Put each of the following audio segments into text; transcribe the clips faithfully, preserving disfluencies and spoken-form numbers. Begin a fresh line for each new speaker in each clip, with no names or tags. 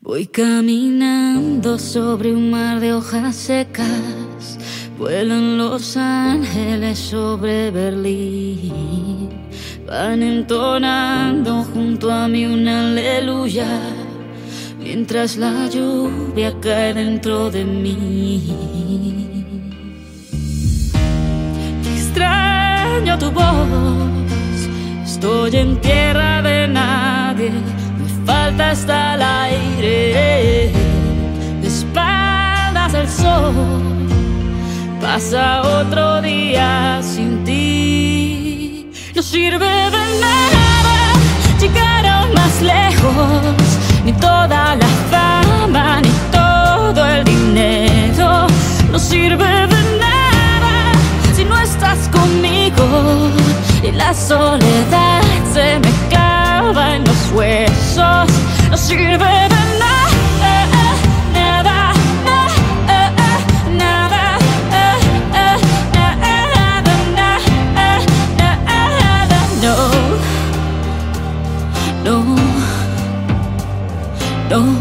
Voy caminando sobre un mar de hojas secas, vuelan los ángeles sobre Berlín, van entonando junto a mí una aleluya, mientras la lluvia cae dentro de mí. Extraño tu voz, estoy en tierra de nadie, me falta hasta el aire, de espaldas al sol, pasa otro día sin ti. No sirve de nada llegar aún más lejos, ni toda la fama, ni todo el dinero. No sirve de nada si no estás conmigo, y la soledad se me clava en los huesos. No sirve de nada, nada, nada, nada, no, no, no,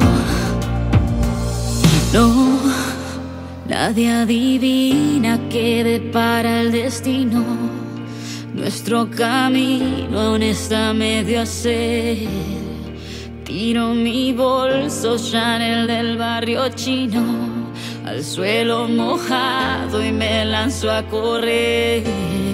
no. Nadie adivina qué depara el destino. Nuestro camino aún está medio a hacer. Tiro mi bolso Chanel del barrio chino al suelo mojado y me lanzo a correr.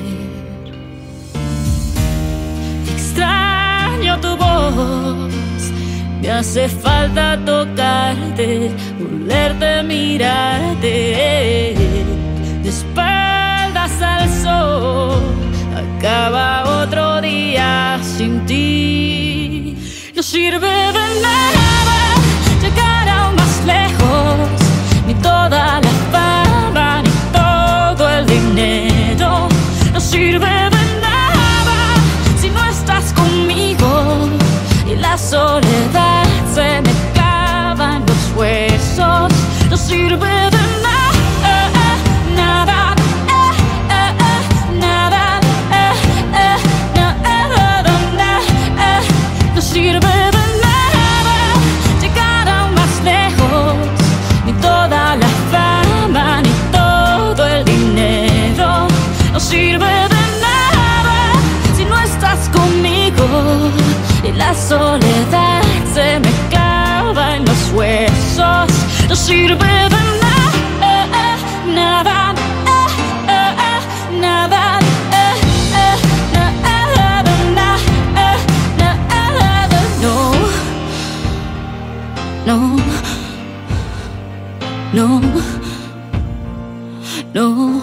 Extraño tu voz, me hace falta tocarte, olerte, mirarte, de espaldas al sol. Acaba otro día sin ti. No sirve de nada llegar aún más lejos, ni toda la fama, ni todo el dinero. No sirve de nada si no estás conmigo, y la soledad se me clava en los huesos. No sirve de nada, nada. No sirve de nada llegar aún más lejos, ni toda la fama, ni todo el dinero. No sirve de nada si no estás conmigo, y la soledad se me clava en los huesos. No sirve de nada, nada, nada. No, no, no.